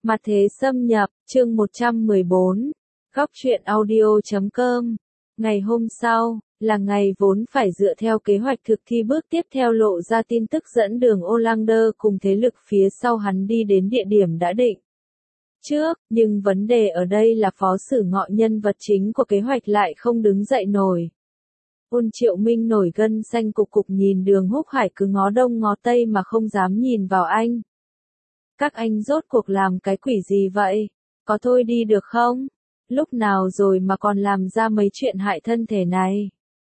Mặt thế xâm nhập, chương 114, góc truyện audio.com. Ngày hôm sau, là ngày vốn phải dựa theo kế hoạch thực thi bước tiếp theo lộ ra tin tức dẫn đường Olander cùng thế lực phía sau hắn đi đến địa điểm đã định trước, nhưng vấn đề ở đây là Phó Sử Ngọ nhân vật chính của kế hoạch lại không đứng dậy nổi. Ôn Triệu Minh nổi gân xanh cục cục nhìn Đường Húc Hải cứ ngó đông ngó tây mà không dám nhìn vào anh. Các anh rốt cuộc làm cái quỷ gì vậy? Có thôi đi được không? Lúc nào rồi mà còn làm ra mấy chuyện hại thân thể này?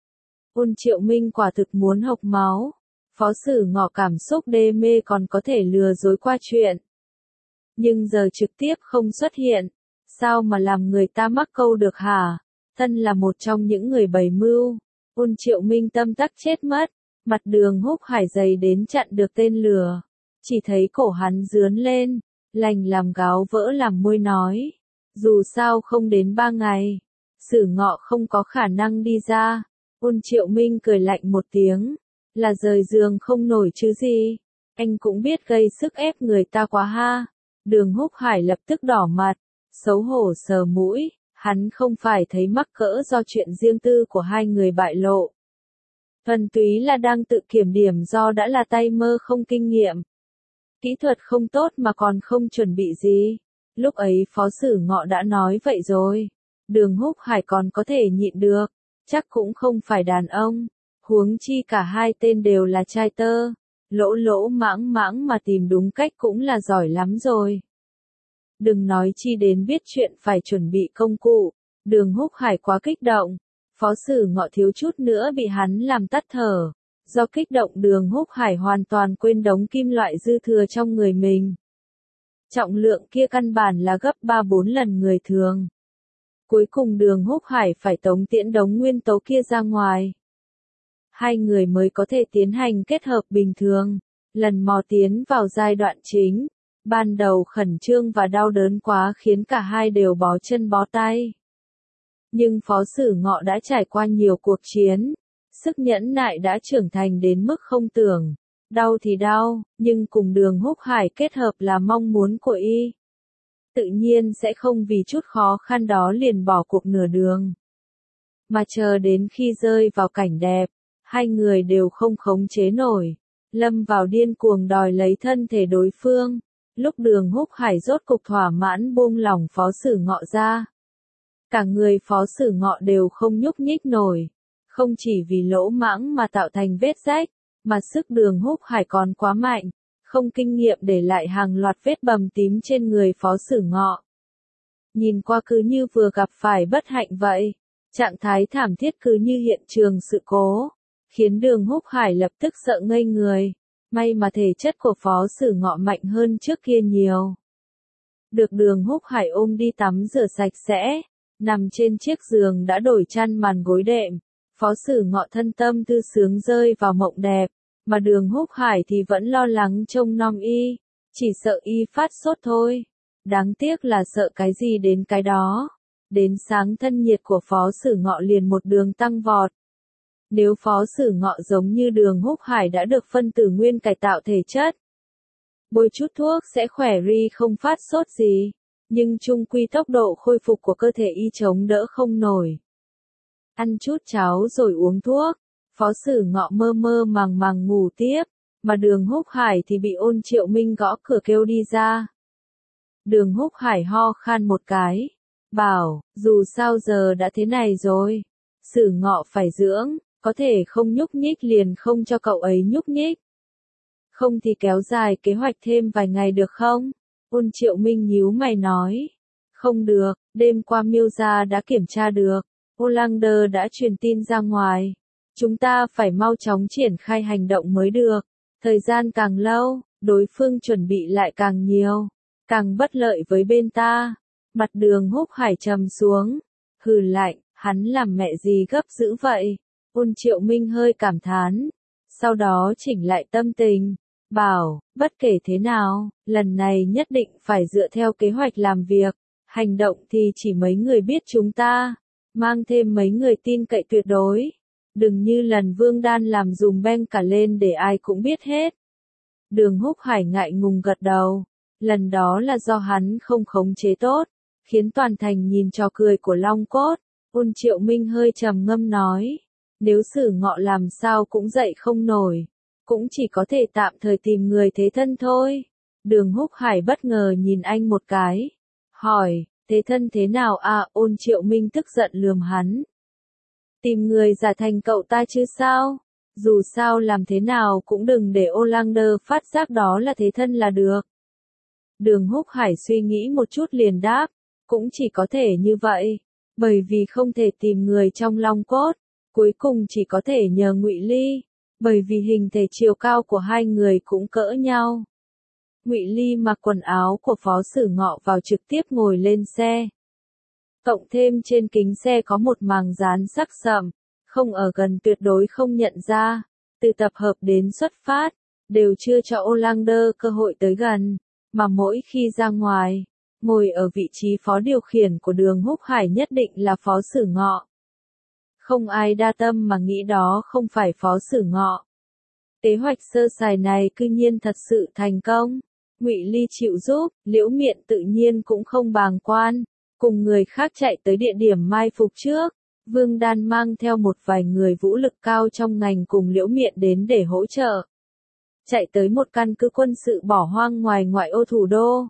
Ôn Triệu Minh quả thực muốn hộc máu. Phó Sử Ngọ cảm xúc đê mê còn có thể lừa dối qua chuyện. Nhưng giờ trực tiếp không xuất hiện. Sao mà làm người ta mắc câu được hả? Thân là một trong những người bày mưu. Ôn Triệu Minh tâm tắc chết mất. Mặt Đường Húc Hải dày đến chặn được tên lừa. Chỉ thấy cổ hắn rướn lên, lành làm gáo vỡ làm môi nói. Dù sao không đến 3 ngày, Sử Ngọ không có khả năng đi ra. Ôn Triệu Minh cười lạnh một tiếng, là rời giường không nổi chứ gì. Anh cũng biết gây sức ép người ta quá ha. Đường Húc Hải lập tức đỏ mặt, xấu hổ sờ mũi, hắn không phải thấy mắc cỡ do chuyện riêng tư của hai người bại lộ. Thuần túy là đang tự kiểm điểm do đã là tay mơ không kinh nghiệm. Kỹ thuật không tốt mà còn không chuẩn bị gì. Lúc ấy Phó Sử Ngọ đã nói vậy rồi. Đường Húc Hải còn có thể nhịn được. Chắc cũng không phải đàn ông. Huống chi cả hai tên đều là trai tơ. Lỗ lỗ mãng mãng mà tìm đúng cách cũng là giỏi lắm rồi. Đừng nói chi đến biết chuyện phải chuẩn bị công cụ. Đường Húc Hải quá kích động. Phó Sử Ngọ thiếu chút nữa bị hắn làm tắt thở. Do kích động Đường Húc Hải hoàn toàn quên đống kim loại dư thừa trong người mình. Trọng lượng kia căn bản là gấp 3-4 lần người thường. Cuối cùng Đường Húc Hải phải tống tiễn đống nguyên tố kia ra ngoài. Hai người mới có thể tiến hành kết hợp bình thường. Lần mò tiến vào giai đoạn chính. Ban đầu khẩn trương và đau đớn quá khiến cả hai đều bó chân bó tay. Nhưng Phó Sử Ngọ đã trải qua nhiều cuộc chiến. Sức nhẫn nại đã trưởng thành đến mức không tưởng. Đau thì đau, nhưng cùng Đường Húc Hải kết hợp là mong muốn của y. Tự nhiên sẽ không vì chút khó khăn đó liền bỏ cuộc nửa đường. Mà chờ đến khi rơi vào cảnh đẹp, hai người đều không khống chế nổi. Lâm vào điên cuồng đòi lấy thân thể đối phương. Lúc Đường Húc Hải rốt cục thỏa mãn buông lỏng Phó Sử Ngọ ra. Cả người Phó Sử Ngọ đều không nhúc nhích nổi. Không chỉ vì lỗ mãng mà tạo thành vết rách, mà sức Đường Húc Hải còn quá mạnh, không kinh nghiệm để lại hàng loạt vết bầm tím trên người Phó Sử Ngọ. Nhìn qua cứ như vừa gặp phải bất hạnh vậy, trạng thái thảm thiết cứ như hiện trường sự cố, khiến Đường Húc Hải lập tức sợ ngây người. May mà thể chất của Phó Sử Ngọ mạnh hơn trước kia nhiều. Được Đường Húc Hải ôm đi tắm rửa sạch sẽ, nằm trên chiếc giường đã đổi chăn màn gối đệm. Phó Sử Ngọ thân tâm tư sướng rơi vào mộng đẹp, mà Đường Húc Hải thì vẫn lo lắng trông nom y, chỉ sợ y phát sốt thôi. Đáng tiếc là sợ cái gì đến cái đó. Đến sáng thân nhiệt của Phó Sử Ngọ liền một đường tăng vọt. Nếu Phó Sử Ngọ giống như Đường Húc Hải đã được phân tử nguyên cải tạo thể chất, bôi chút thuốc sẽ khỏe ri không phát sốt gì, nhưng chung quy tốc độ khôi phục của cơ thể y chống đỡ không nổi. Ăn chút cháo rồi uống thuốc, Phó Sử Ngọ mơ mơ màng màng ngủ tiếp, mà Đường Húc Hải thì bị Ôn Triệu Minh gõ cửa kêu đi ra. Đường Húc Hải ho khan một cái, bảo, dù sao giờ đã thế này rồi, Sử Ngọ phải dưỡng, có thể không nhúc nhích liền không cho cậu ấy nhúc nhích. Không thì kéo dài kế hoạch thêm vài ngày được không? Ôn Triệu Minh nhíu mày nói. Không được, đêm qua Miêu gia đã kiểm tra được. Olander đã truyền tin ra ngoài. Chúng ta phải mau chóng triển khai hành động mới được. Thời gian càng lâu, đối phương chuẩn bị lại càng nhiều. Càng bất lợi với bên ta. Mặt Đường Húc Hải trầm xuống. Hừ lạnh, hắn làm mẹ gì gấp dữ vậy? Ôn Triệu Minh hơi cảm thán. Sau đó chỉnh lại tâm tình. Bảo, bất kể thế nào, lần này nhất định phải dựa theo kế hoạch làm việc. Hành động thì chỉ mấy người biết chúng ta. Mang thêm mấy người tin cậy tuyệt đối. Đừng như lần Vương Đan làm dùm beng cả lên để ai cũng biết hết. Đường Húc Hải ngại ngùng gật đầu. Lần đó là do hắn không khống chế tốt, khiến toàn thành nhìn trò cười của Long Cốt. Ôn Triệu Minh hơi trầm ngâm nói, nếu Sử Ngọ làm sao cũng dậy không nổi, cũng chỉ có thể tạm thời tìm người thế thân thôi. Đường Húc Hải bất ngờ nhìn anh một cái, hỏi, thế thân thế nào à? Ôn Triệu Minh tức giận lườm hắn. Tìm người giả thành cậu ta chứ sao? Dù sao làm thế nào cũng đừng để Olander phát giác đó là thế thân là được. Đường Húc Hải suy nghĩ một chút liền đáp, cũng chỉ có thể như vậy, bởi vì không thể tìm người trong Long Cốt, cuối cùng chỉ có thể nhờ Ngụy Ly, bởi vì hình thể chiều cao của hai người cũng cỡ nhau. Ngụy Ly mặc quần áo của Phó Sử Ngọ vào trực tiếp ngồi lên xe. Cộng thêm trên kính xe có một màng dán sắc sậm, không ở gần tuyệt đối không nhận ra, từ tập hợp đến xuất phát, đều chưa cho Olander cơ hội tới gần, mà mỗi khi ra ngoài, ngồi ở vị trí phó điều khiển của Đường Húc Hải nhất định là Phó Sử Ngọ. Không ai đa tâm mà nghĩ đó không phải Phó Sử Ngọ. Kế hoạch sơ sài này cư nhiên thật sự thành công. Ngụy Ly chịu giúp, Liễu Miện tự nhiên cũng không bàng quan, cùng người khác chạy tới địa điểm mai phục trước. Vương Đan mang theo một vài người vũ lực cao trong ngành cùng Liễu Miện đến để hỗ trợ. Chạy tới một căn cứ quân sự bỏ hoang ngoài ngoại ô thủ đô.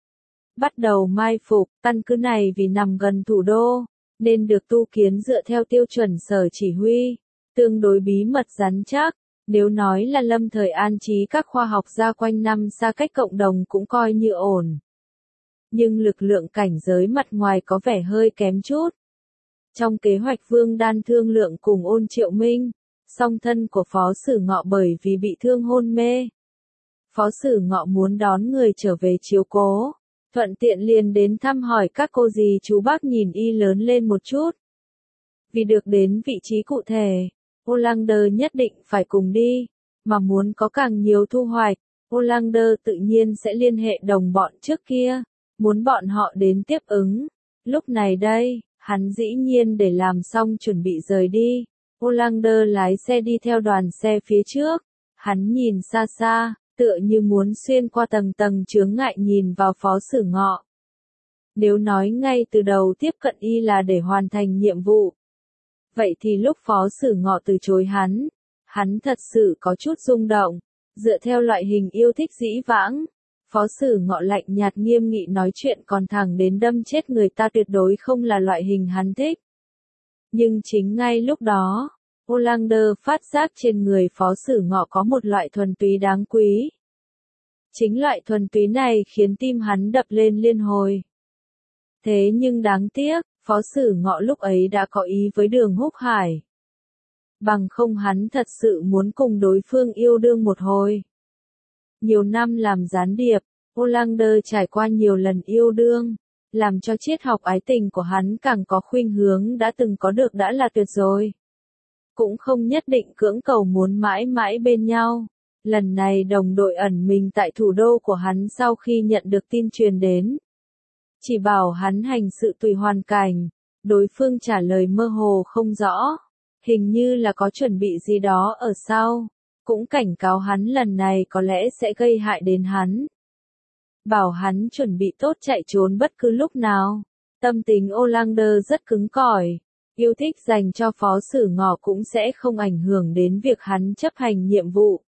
Bắt đầu mai phục, căn cứ này vì nằm gần thủ đô, nên được tu kiến dựa theo tiêu chuẩn sở chỉ huy, tương đối bí mật rắn chắc. Nếu nói là lâm thời an trí các khoa học gia quanh năm xa cách cộng đồng cũng coi như ổn. Nhưng lực lượng cảnh giới mặt ngoài có vẻ hơi kém chút. Trong kế hoạch Vương Đan thương lượng cùng Ôn Triệu Minh, song thân của Phó Sử Ngọ bởi vì bị thương hôn mê. Phó Sử Ngọ muốn đón người trở về chiếu cố, thuận tiện liền đến thăm hỏi các cô dì chú bác nhìn y lớn lên một chút. Vì được đến vị trí cụ thể, Olander nhất định phải cùng đi, mà muốn có càng nhiều thu hoạch, Olander tự nhiên sẽ liên hệ đồng bọn trước kia, muốn bọn họ đến tiếp ứng. Lúc này đây, hắn dĩ nhiên để làm xong chuẩn bị rời đi, Olander lái xe đi theo đoàn xe phía trước, hắn nhìn xa xa, tựa như muốn xuyên qua tầng tầng chướng ngại nhìn vào Phó Sử Ngọ. Nếu nói ngay từ đầu tiếp cận y là để hoàn thành nhiệm vụ, vậy thì lúc Phó Sử Ngọ từ chối hắn thật sự có chút rung động. Dựa theo loại hình yêu thích dĩ vãng, Phó Sử Ngọ lạnh nhạt nghiêm nghị nói chuyện còn thẳng đến đâm chết người ta tuyệt đối không là loại hình hắn thích. Nhưng chính ngay lúc đó, Olander phát giác trên người Phó Sử Ngọ có một loại thuần túy đáng quý. Chính loại thuần túy này khiến tim hắn đập lên liên hồi. Thế nhưng đáng tiếc, Phó Sử Ngọ lúc ấy đã có ý với Đường Húc Hải. Bằng không hắn thật sự muốn cùng đối phương yêu đương một hồi. Nhiều năm làm gián điệp, Olander trải qua nhiều lần yêu đương, làm cho triết học ái tình của hắn càng có khuynh hướng đã từng có được đã là tuyệt rồi. Cũng không nhất định cưỡng cầu muốn mãi mãi bên nhau. Lần này đồng đội ẩn mình tại thủ đô của hắn sau khi nhận được tin truyền đến. Chỉ bảo hắn hành sự tùy hoàn cảnh, đối phương trả lời mơ hồ không rõ, hình như là có chuẩn bị gì đó ở sau, cũng cảnh cáo hắn lần này có lẽ sẽ gây hại đến hắn. Bảo hắn chuẩn bị tốt chạy trốn bất cứ lúc nào. Tâm tính Olander rất cứng cỏi, yêu thích dành cho Phó Sử Ngọ cũng sẽ không ảnh hưởng đến việc hắn chấp hành nhiệm vụ.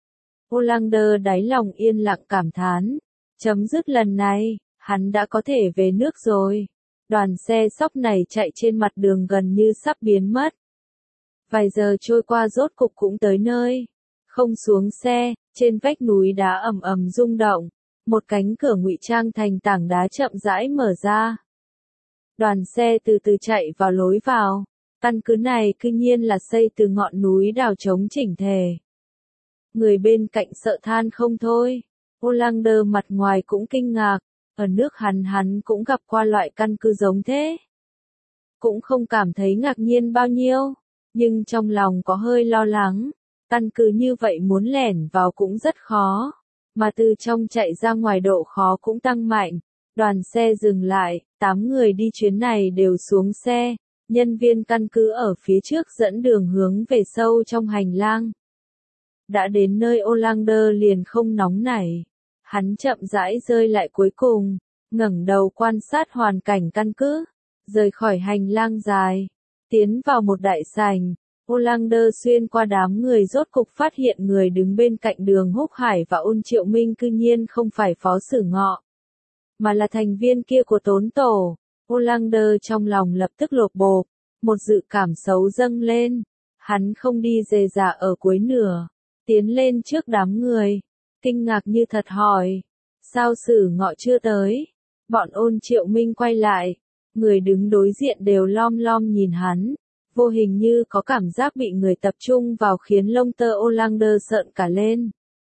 Olander đáy lòng yên lặng cảm thán, chấm dứt lần này, hắn đã có thể về nước rồi. Đoàn xe sóc này chạy trên mặt đường gần như sắp biến mất. Vài giờ trôi qua rốt cục cũng tới nơi. Không xuống xe, trên vách núi đá ầm ầm rung động, một cánh cửa ngụy trang thành tảng đá chậm rãi mở ra. Đoàn xe từ từ chạy vào lối vào. Căn cứ này cư nhiên là xây từ ngọn núi đào trống chỉnh tề. Người bên cạnh sợ than không thôi. Olander mặt ngoài cũng kinh ngạc, ở nước hắn cũng gặp qua loại căn cứ giống thế. Cũng không cảm thấy ngạc nhiên bao nhiêu, nhưng trong lòng có hơi lo lắng. Căn cứ như vậy muốn lẻn vào cũng rất khó, mà từ trong chạy ra ngoài độ khó cũng tăng mạnh. Đoàn xe dừng lại, 8 người đi chuyến này đều xuống xe, nhân viên căn cứ ở phía trước dẫn đường hướng về sâu trong hành lang. Đã đến nơi Olander liền không nóng nảy, Hắn chậm rãi rơi lại cuối cùng, ngẩng đầu quan sát hoàn cảnh căn cứ, rời khỏi hành lang dài, tiến vào một đại sảnh. Olander xuyên qua đám người rốt cục phát hiện người đứng bên cạnh Đường Húc Hải và Ôn Triệu Minh cư nhiên không phải Phó Sử Ngọ, mà là thành viên kia của Tốn Tổ. Olander trong lòng lập tức lột bột, một dự cảm xấu dâng lên. Hắn không đi rề rả ở cuối nửa, tiến lên trước đám người, kinh ngạc như thật hỏi, sao Sử Ngọ chưa tới? Bọn Ôn Triệu Minh quay lại, người đứng đối diện đều lom lom nhìn hắn, vô hình như có cảm giác bị người tập trung vào khiến lông tơ Olander sợn cả lên.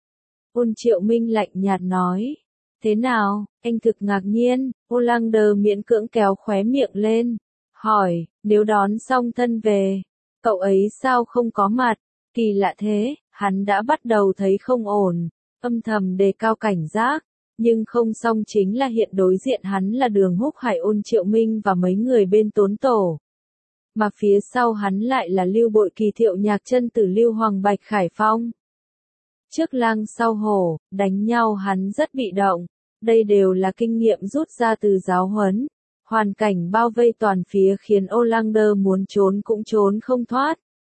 Ôn Triệu Minh lạnh nhạt nói, thế nào, anh thực ngạc nhiên. Olander miễn cưỡng kéo khóe miệng lên, hỏi, nếu đón xong thân về, cậu ấy sao không có mặt? Kỳ lạ thế, hắn đã bắt đầu thấy không ổn, âm thầm đề cao cảnh giác, nhưng không xong chính là hiện đối diện hắn là Đường Húc Hải, Ôn Triệu Minh và mấy người bên Tốn Tổ. Mà phía sau hắn lại là Lưu Bội Kỳ, Thiệu Nhạc, Chân Tử, Lưu Hoàng, Bạch Khải Phong. Trước lang sau hổ, đánh nhau hắn rất bị động, đây đều là kinh nghiệm rút ra từ giáo huấn. Hoàn cảnh bao vây toàn phía khiến Olander muốn trốn cũng trốn không thoát.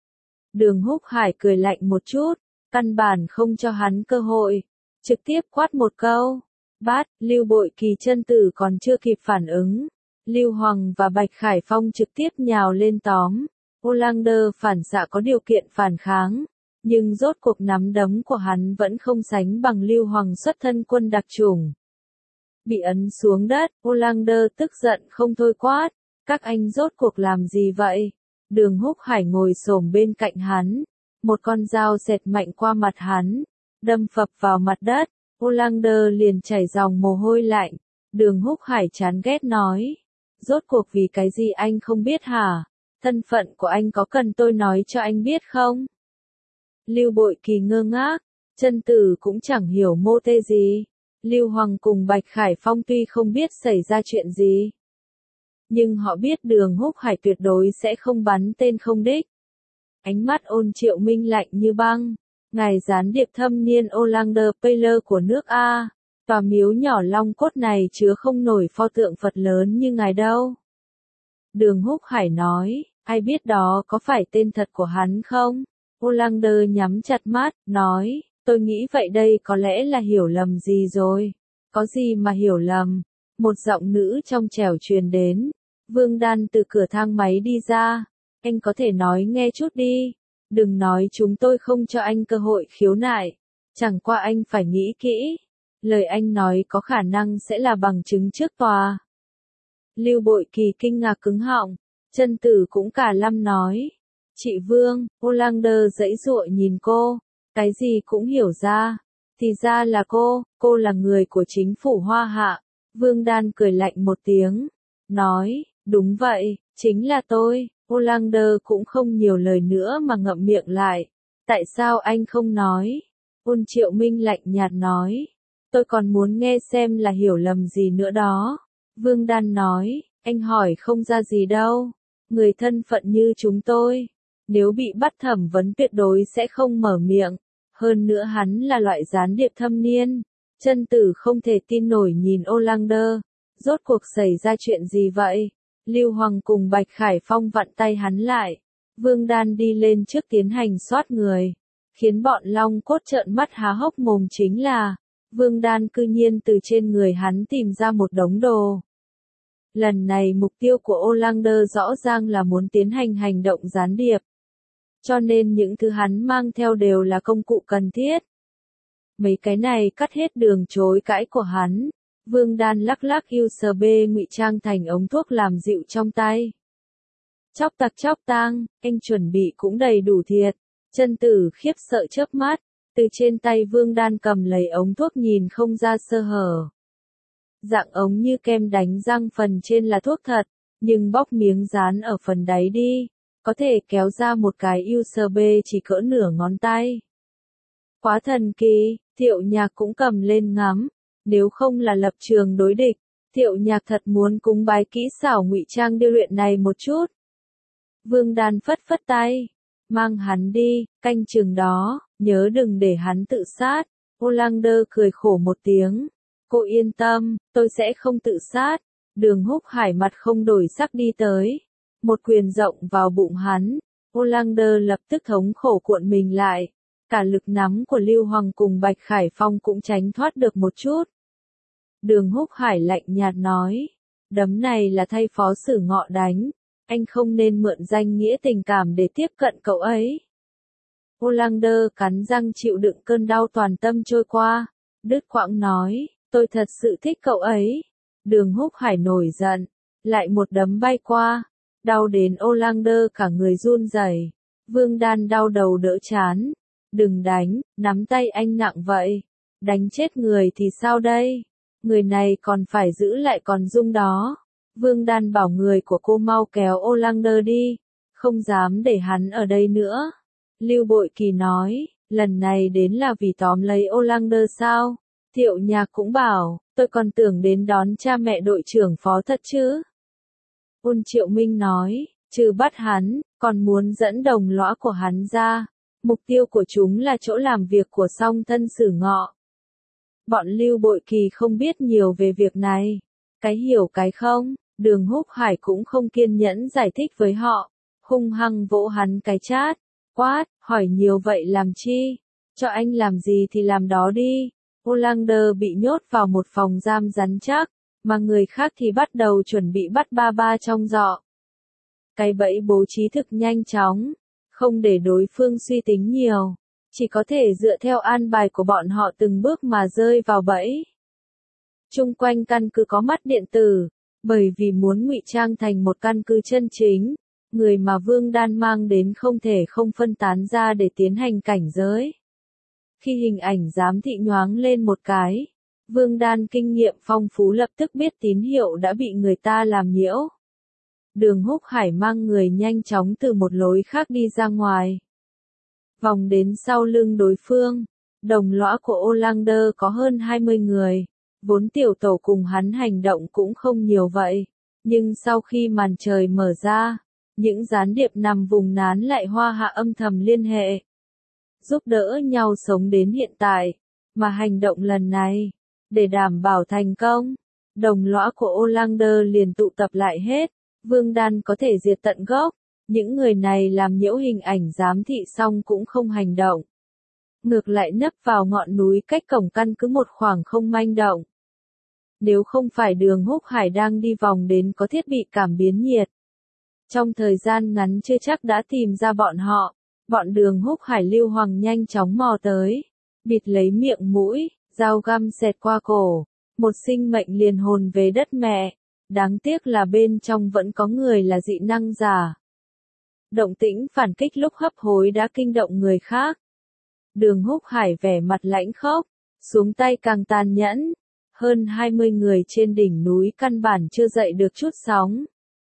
Đường Húc Hải cười lạnh một chút, căn bản không cho hắn cơ hội, trực tiếp quát một câu. Bát. Lưu Bội Kỳ, Chân Tử còn chưa kịp phản ứng, Lưu Hoàng và Bạch Khải Phong trực tiếp nhào lên tóm. Olander phản xạ có điều kiện phản kháng, nhưng rốt cuộc nắm đấm của hắn vẫn không sánh bằng Lưu Hoàng xuất thân quân đặc chủng. Bị ấn xuống đất, Olander tức giận không thôi quát, các anh rốt cuộc làm gì vậy? Đường Húc Hải ngồi xổm bên cạnh hắn, một con dao xẹt mạnh qua mặt hắn, đâm phập vào mặt đất. Olander liền chảy dòng mồ hôi lạnh. Đường Húc Hải chán ghét nói, rốt cuộc vì cái gì anh không biết hả? Thân phận của anh có cần tôi nói cho anh biết không? Lưu Bội Kỳ ngơ ngác, Chân Tử cũng chẳng hiểu mô tê gì. Lưu Hoàng cùng Bạch Khải Phong tuy không biết xảy ra chuyện gì, nhưng họ biết Đường Húc Hải tuyệt đối sẽ không bắn tên không đích. Ánh mắt Ôn Triệu Minh lạnh như băng, ngài gián điệp thâm niên Olander Paler của nước A, tòa miếu nhỏ long cốt này chứa không nổi pho tượng Phật lớn như ngài đâu. Đường Húc Hải nói, ai biết đó có phải tên thật của hắn không? Olander nhắm chặt mắt, nói, tôi nghĩ vậy đây có lẽ là hiểu lầm gì rồi. Có gì mà hiểu lầm? Một giọng nữ trong trẻo truyền đến. Vương Đan từ cửa thang máy đi ra. Anh có thể nói nghe chút đi. Đừng nói chúng tôi không cho anh cơ hội khiếu nại. Chẳng qua anh phải nghĩ kỹ. Lời anh nói có khả năng sẽ là bằng chứng trước tòa. Lưu Bội Kỳ kinh ngạc cứng họng. Chân Tử cũng cả lâm nói. Chị Vương. Olander giãy giụa nhìn cô. Cái gì cũng hiểu ra. Thì ra là cô là người của chính phủ Hoa Hạ. Vương Đan cười lạnh một tiếng. Nói, đúng vậy, chính là tôi. Olander cũng không nhiều lời nữa mà ngậm miệng lại. Tại sao anh không nói? Ôn Triệu Minh lạnh nhạt nói. Tôi còn muốn nghe xem là hiểu lầm gì nữa đó. Vương Đan nói, anh hỏi không ra gì đâu. Người thân phận như chúng tôi, nếu bị bắt thẩm vấn tuyệt đối sẽ không mở miệng. Hơn nữa hắn là loại gián điệp thâm niên. Chân Tử không thể tin nổi nhìn Olander. Rốt cuộc xảy ra chuyện gì vậy? Lưu Hoàng cùng Bạch Khải Phong vặn tay hắn lại. Vương Đan đi lên trước tiến hành soát người. Khiến bọn long cốt trợn mắt há hốc mồm chính là, Vương Đan cư nhiên từ trên người hắn tìm ra một đống đồ. Lần này mục tiêu của Olander rõ ràng là muốn tiến hành hành động gián điệp. Cho nên những thứ hắn mang theo đều là công cụ cần thiết. Mấy cái này cắt hết đường chối cãi của hắn. Vương Đan lắc lắc USB ngụy trang thành ống thuốc làm dịu trong tay. Chóc tang, anh chuẩn bị cũng đầy đủ thiệt. Chân Tử khiếp sợ chớp mắt, từ trên tay Vương Đan cầm lấy ống thuốc nhìn không ra sơ hở. Dạng ống như kem đánh răng, phần trên là thuốc thật, nhưng bóc miếng dán ở phần đáy đi, có thể kéo ra một cái USB chỉ cỡ nửa ngón tay. Quá thần kỳ, Thiệu Nhạc cũng cầm lên ngắm, nếu không là lập trường đối địch, Thiệu Nhạc thật muốn cúng bái kỹ xảo ngụy trang điêu luyện này một chút. Vương Đan phất phất tay, mang hắn đi, canh chừng đó, nhớ đừng để hắn tự sát. Olander cười khổ một tiếng. Cô yên tâm, tôi sẽ không tự sát. Đường Húc Hải mặt không đổi sắc đi tới. Một quyền rộng vào bụng hắn. Olander lập tức thống khổ cuộn mình lại. Cả lực nắm của Lưu Hoàng cùng Bạch Khải Phong cũng tránh thoát được một chút. Đường Húc Hải lạnh nhạt nói. Đấm này là thay Phó Sử Ngọ đánh. Anh không nên mượn danh nghĩa tình cảm để tiếp cận cậu ấy. Olander cắn răng chịu đựng cơn đau toàn tâm trôi qua. Đứt quãng nói, tôi thật sự thích cậu ấy. Đường Húc Hải nổi giận, lại một đấm bay qua. Đau đến Olander cả người run rẩy. Vương Đan đau đầu đỡ chán. Đừng đánh, nắm tay anh nặng vậy. Đánh chết người thì sao đây? Người này còn phải giữ lại còn dung đó. Vương Đan bảo người của cô mau kéo Olander đi. Không dám để hắn ở đây nữa. Lưu Bội Kỳ nói, lần này đến là vì tóm lấy Olander sao? Thiệu Nhạc cũng bảo, tôi còn tưởng đến đón cha mẹ đội trưởng Phó thật chứ. Ôn Triệu Minh nói, trừ bắt hắn, còn muốn dẫn đồng lõa của hắn ra. Mục tiêu của chúng là chỗ làm việc của Song Thân Sử Ngọ. Bọn Lưu Bội Kỳ không biết nhiều về việc này. Cái hiểu cái không, Đường Húc Hải cũng không kiên nhẫn giải thích với họ. Hung hăng vỗ hắn cái chát. Quát, hỏi nhiều vậy làm chi? Cho anh làm gì thì làm đó đi. Olander bị nhốt vào một phòng giam rắn chắc, mà người khác thì bắt đầu chuẩn bị bắt ba ba trong giọ. Cái bẫy bố trí thực nhanh chóng, không để đối phương suy tính nhiều, chỉ có thể dựa theo an bài của bọn họ từng bước mà rơi vào bẫy. Chung quanh căn cứ có mắt điện tử, bởi vì muốn ngụy trang thành một căn cứ chân chính. Người mà Vương Đan mang đến không thể không phân tán ra để tiến hành cảnh giới. Khi hình ảnh giám thị nhoáng lên một cái, Vương Đan kinh nghiệm phong phú lập tức biết tín hiệu đã bị người ta làm nhiễu. Đường Húc Hải mang người nhanh chóng từ một lối khác đi ra ngoài. Vòng đến sau lưng đối phương, đồng lõa của Olander có hơn 20 người, vốn tiểu tổ cùng hắn hành động cũng không nhiều vậy, nhưng sau khi màn trời mở ra, những gián điệp nằm vùng nán lại hoa hạ âm thầm liên hệ, giúp đỡ nhau sống đến hiện tại, mà hành động lần này, để đảm bảo thành công, đồng lõa của Olander liền tụ tập lại hết, Vương Đan có thể diệt tận gốc, những người này làm nhiễu hình ảnh giám thị xong cũng không hành động. Ngược lại nấp vào ngọn núi cách cổng căn cứ một khoảng không manh động. Nếu không phải Đường Húc Hải đang đi vòng đến có thiết bị cảm biến nhiệt, trong thời gian ngắn chưa chắc đã tìm ra bọn họ. Bọn Đường Húc Hải Lưu Hoàng nhanh chóng mò tới, bịt lấy miệng mũi, dao găm xẹt qua cổ, một sinh mệnh liền hồn về đất mẹ. Đáng tiếc là bên trong vẫn có người là dị năng giả. Động tĩnh phản kích lúc hấp hối đã kinh động người khác. Đường Húc Hải vẻ mặt lãnh khốc, xuống tay càng tàn nhẫn. Hơn 20 người trên đỉnh núi căn bản chưa dậy được chút sóng.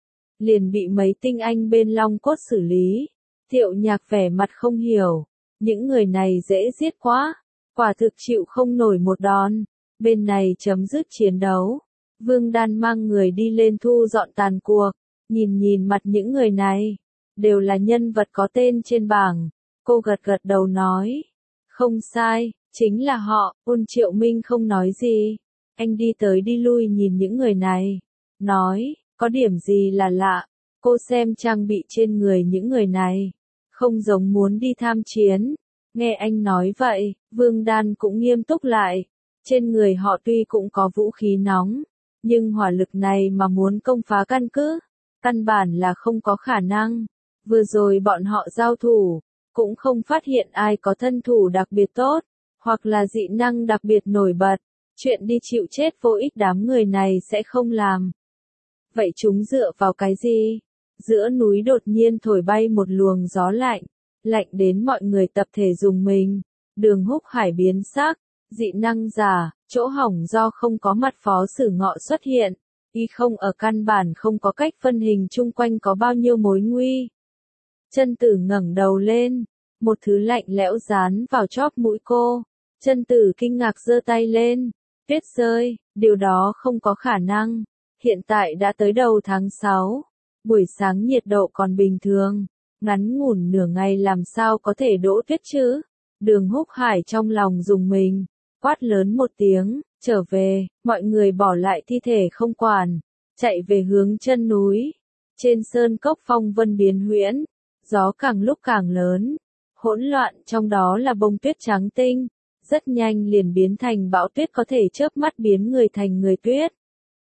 Liền bị mấy tinh anh bên Long Cốt xử lý. Thiệu Nhạc vẻ mặt không hiểu. Những người này dễ giết quá. Quả thực chịu không nổi một đòn. Bên này chấm dứt chiến đấu. Vương Đan mang người đi lên thu dọn tàn cuộc. Nhìn mặt những người này. Đều là nhân vật có tên trên bảng. Cô gật gật đầu nói. Không sai, chính là họ. Ôn Triệu Minh không nói gì. Anh đi tới đi lui nhìn những người này. Nói, có điểm gì là lạ. Cô xem trang bị trên người những người này. Không giống muốn đi tham chiến. Nghe anh nói vậy, Vương Đan cũng nghiêm túc lại. Trên người họ tuy cũng có vũ khí nóng. Nhưng hỏa lực này mà muốn công phá căn cứ. Căn bản là không có khả năng. Vừa rồi bọn họ giao thủ. Cũng không phát hiện ai có thân thủ đặc biệt tốt. Hoặc là dị năng đặc biệt nổi bật. Chuyện đi chịu chết vô ích đám người này sẽ không làm. Vậy chúng dựa vào cái gì? Giữa núi đột nhiên thổi bay một luồng gió lạnh. Lạnh đến mọi người tập thể dùng mình. Đường Húc Hải biến sắc. Dị năng giả, chỗ hỏng do không có mặt Phó Sử Ngọ xuất hiện. Y không ở căn bản không có cách phân hình chung quanh có bao nhiêu mối nguy. Chân Tử ngẩng đầu lên. Một thứ lạnh lẽo dán vào chóp mũi cô. Chân Tử kinh ngạc giơ tay lên. Tuyết rơi, điều đó không có khả năng. Hiện tại đã tới đầu tháng 6. Buổi sáng nhiệt độ còn bình thường. Ngắn ngủn nửa ngày làm sao có thể đỗ tuyết chứ? Đường Húc Hải trong lòng rùng mình. quát lớn một tiếng, trở về, mọi người bỏ lại thi thể không quản, chạy về hướng chân núi. Trên sơn cốc phong vân biến huyễn, gió càng lúc càng lớn, hỗn loạn trong đó là bông tuyết trắng tinh, rất nhanh liền biến thành bão tuyết có thể chớp mắt biến người thành người tuyết.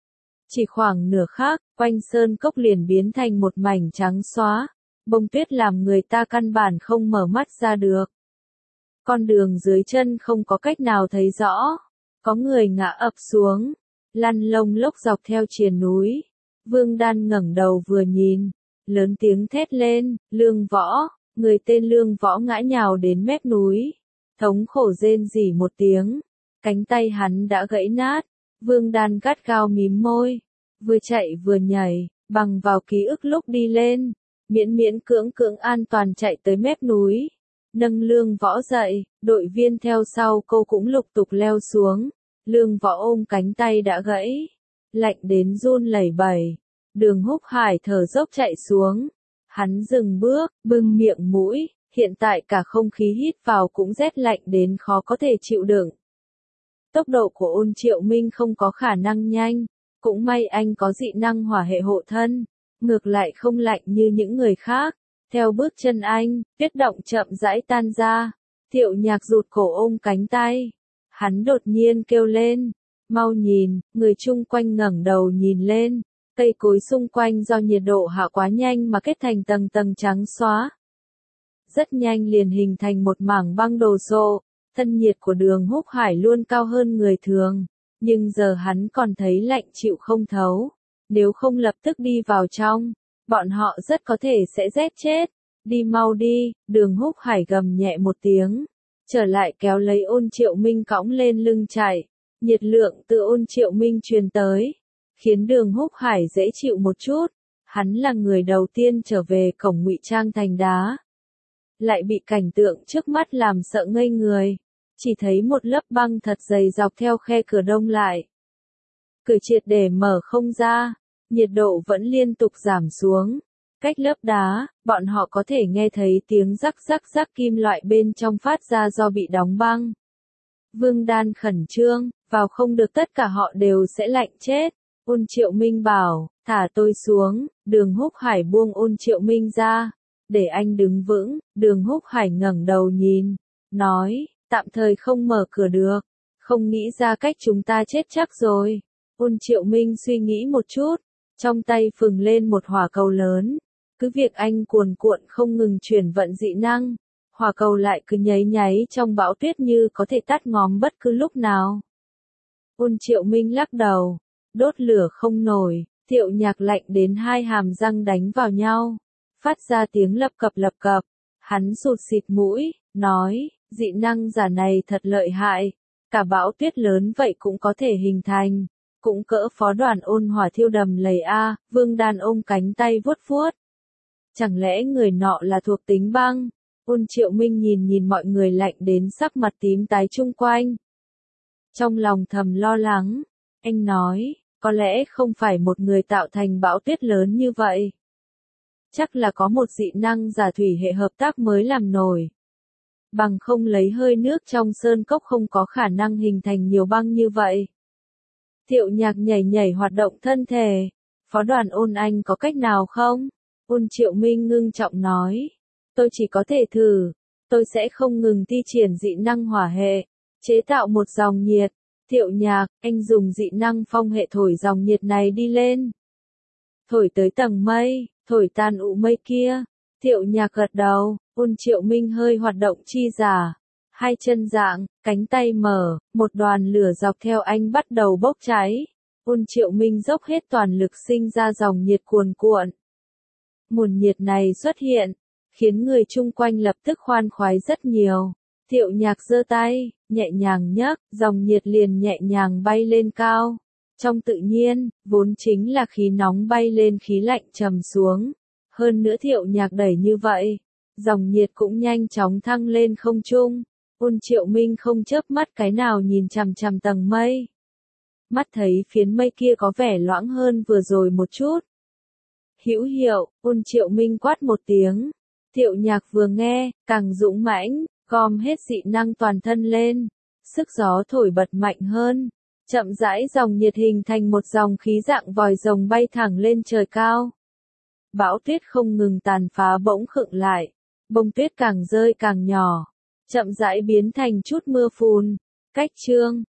Chỉ khoảng nửa khắc, quanh sơn cốc liền biến thành một mảnh trắng xóa, bông tuyết làm người ta căn bản không mở mắt ra được. Con đường dưới chân không có cách nào thấy rõ, có người ngã ập xuống, lăn lông lốc dọc theo triền núi. Vương Đan ngẩng đầu vừa nhìn, lớn tiếng thét lên, Lương Võ, người tên Lương Võ ngã nhào đến mép núi, thống khổ rên rỉ một tiếng, cánh tay hắn đã gãy nát. Vương Đan gắt gao mím môi, vừa chạy vừa nhảy, bằng vào ký ức lúc đi lên, miễn miễn cưỡng cưỡng an toàn chạy tới mép núi, nâng Lương Võ dậy, đội viên theo sau cô cũng lục tục leo xuống. Lương Võ ôm cánh tay đã gãy, lạnh đến run lẩy bẩy. Đường Húc Hải thở dốc chạy xuống, hắn dừng bước, bưng miệng mũi, hiện tại cả không khí hít vào cũng rét lạnh đến khó có thể chịu đựng. Tốc độ của Ôn Triệu Minh không có khả năng nhanh, cũng may anh có dị năng hỏa hệ hộ thân, ngược lại không lạnh như những người khác. Theo bước chân anh, tuyết động chậm rãi tan ra, Thiệu Nhạc rụt cổ ôm cánh tay. Hắn đột nhiên kêu lên, mau nhìn, người chung quanh ngẩng đầu nhìn lên, cây cối xung quanh do nhiệt độ hạ quá nhanh mà kết thành tầng tầng trắng xóa. Rất nhanh liền hình thành một mảng băng đồ sộ, thân nhiệt của Đường Húc Hải luôn cao hơn người thường, nhưng giờ hắn còn thấy lạnh chịu không thấu, nếu không lập tức đi vào trong, bọn họ rất có thể sẽ rét chết. Đi mau đi, Đường Húc Hải gầm nhẹ một tiếng, trở lại kéo lấy Ôn Triệu Minh cõng lên lưng chạy, nhiệt lượng từ Ôn Triệu Minh truyền tới, khiến Đường Húc Hải dễ chịu một chút, hắn là người đầu tiên trở về cổng ngụy trang thành đá. Lại bị cảnh tượng trước mắt làm sợ ngây người, chỉ thấy một lớp băng thật dày dọc theo khe cửa đông lại. Cửa triệt để mở không ra, nhiệt độ vẫn liên tục giảm xuống. Cách lớp đá, bọn họ có thể nghe thấy tiếng rắc rắc rắc kim loại bên trong phát ra do bị đóng băng. Vương Đan khẩn trương, vào không được tất cả họ đều sẽ lạnh chết. Ôn Triệu Minh bảo, thả tôi xuống. Đường Húc Hải buông Ôn Triệu Minh ra, để anh đứng vững. Đường Húc Hải ngẩng đầu nhìn, nói, tạm thời không mở cửa được, không nghĩ ra cách chúng ta chết chắc rồi. Ôn Triệu Minh suy nghĩ một chút, trong tay phừng lên một hỏa cầu lớn. Cứ việc anh cuồn cuộn không ngừng chuyển vận dị năng, hỏa cầu lại cứ nháy nháy trong bão tuyết như có thể tắt ngóm bất cứ lúc nào. Ôn Triệu Minh lắc đầu, đốt lửa không nổi, Thiệu Nhạc lạnh đến hai hàm răng đánh vào nhau, phát ra tiếng lập cập, hắn sụt xịt mũi, nói, dị năng giả này thật lợi hại, cả bão tuyết lớn vậy cũng có thể hình thành, cũng cỡ phó đoàn ôn hỏa thiêu đầm lầy a. Vương Đan ôm cánh tay vuốt vuốt. Chẳng lẽ người nọ là thuộc tính băng? Ôn Triệu Minh nhìn mọi người lạnh đến sắc mặt tím tái chung quanh. Trong lòng thầm lo lắng, anh nói, có lẽ không phải một người tạo thành bão tuyết lớn như vậy. Chắc là có một dị năng giả thủy hệ hợp tác mới làm nổi. Bằng không lấy hơi nước trong sơn cốc không có khả năng hình thành nhiều băng như vậy. Thiệu Nhạc nhảy hoạt động thân thể. Phó đoàn Ôn anh có cách nào không? Ôn Triệu Minh ngưng trọng nói. Tôi chỉ có thể thử. Tôi sẽ không ngừng thi triển dị năng hỏa hệ. Chế tạo một dòng nhiệt. Thiệu Nhạc, anh dùng dị năng phong hệ thổi dòng nhiệt này đi lên. Thổi tới tầng mây, thổi tan ụ mây kia. Thiệu Nhạc gật đầu. Ôn Triệu Minh hơi hoạt động chi giả. Hai chân dạng, cánh tay mở, một đoàn lửa dọc theo anh bắt đầu bốc cháy. Ôn Triệu Minh dốc hết toàn lực sinh ra dòng nhiệt cuồn cuộn. Nguồn nhiệt này xuất hiện, khiến người chung quanh lập tức khoan khoái rất nhiều. Thiệu Nhạc giơ tay, nhẹ nhàng nhấc, dòng nhiệt liền nhẹ nhàng bay lên cao. Trong tự nhiên, vốn chính là khí nóng bay lên khí lạnh trầm xuống. Hơn nữa Thiệu Nhạc đẩy như vậy, dòng nhiệt cũng nhanh chóng thăng lên không trung. Ôn Triệu Minh không chớp mắt cái nào nhìn chằm chằm tầng mây. Mắt thấy phiến mây kia có vẻ loãng hơn vừa rồi một chút. Hữu hiệu, Ôn Triệu Minh quát một tiếng. Thiệu Nhạc vừa nghe, càng dũng mãnh, gom hết dị năng toàn thân lên. sức gió thổi bật mạnh hơn. Chậm rãi dòng nhiệt hình thành một dòng khí dạng vòi rồng bay thẳng lên trời cao. Bão tuyết không ngừng tàn phá bỗng khựng lại. Bông tuyết càng rơi càng nhỏ. Chậm rãi biến thành chút mưa phùn. Cách chương